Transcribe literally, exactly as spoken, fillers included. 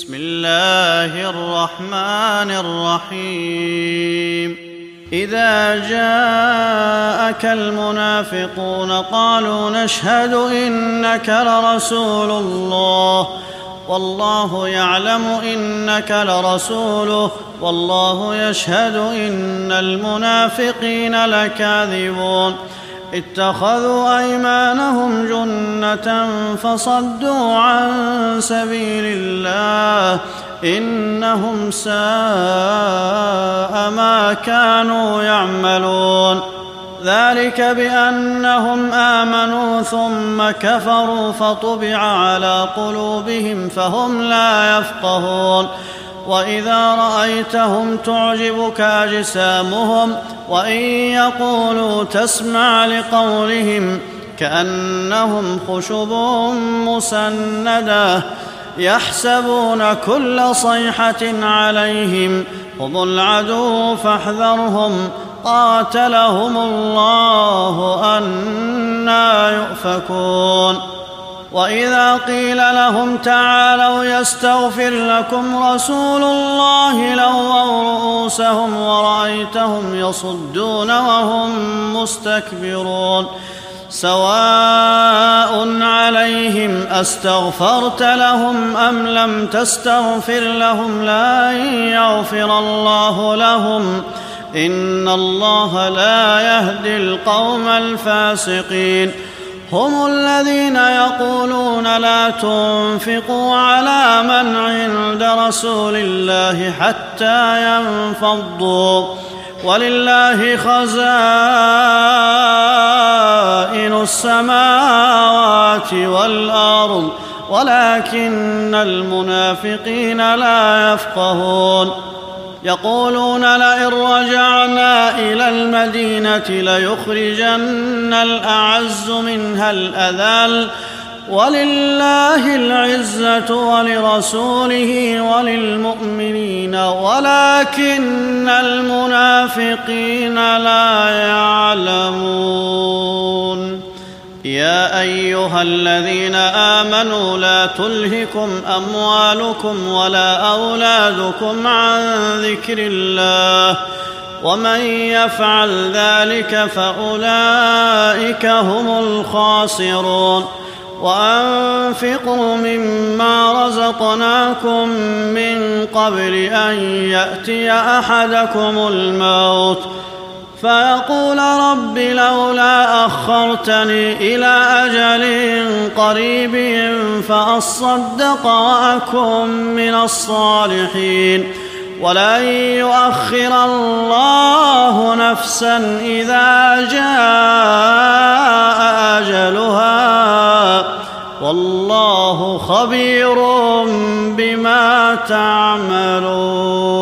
بسم الله الرحمن الرحيم إذا جاءك المنافقون قالوا نشهد إنك لرسول الله والله يعلم إنك لرسوله والله يشهد إن المنافقين لكاذبون اتخذوا أيمانهم جنة فصدوا عن سبيل الله إنهم ساء ما كانوا يعملون ذلك بأنهم آمنوا ثم كفروا فطبع على قلوبهم فهم لا يفقهون وإذا رأيتهم تعجبك أجسامهم وإن يقولوا تسمع لقولهم كأنهم خشب مسندة يحسبون كل صيحة عليهم هم العدو فاحذرهم قاتلهم الله أنى يؤفكون وإذا قيل لهم تعالوا يستغفر لكم رسول الله لووا رؤوسهم ورأيتهم يصدون وهم مستكبرون سواء عليهم أستغفرت لهم أم لم تستغفر لهم لن يغفر الله لهم إن الله لا يهدي القوم الفاسقين هم الذين يقولون لا تنفقوا على من عند رسول الله حتى ينفضوا ولله خزائن السماوات والأرض ولكن المنافقين لا يفقهون يقولون لئن رجعنا إلى المدينة ليخرجن الأعز منها الأذل ولله العزة ولرسوله وللمؤمنين ولكن المنافقين لا يعلمون يا أيها الذين آمنوا لا تلهكم أموالكم ولا أولادكم عن ذكر الله ومن يفعل ذلك فأولئك هم الخاسرون وأنفقوا مما رزقناكم من قبل أن يأتي أحدكم الموت فيقول رب لولا أخرتني إلى أجل قريب فأصدق وأكن من الصالحين ولن يؤخر الله نفسا إذا جاء أجلها والله خبير بما تعملون.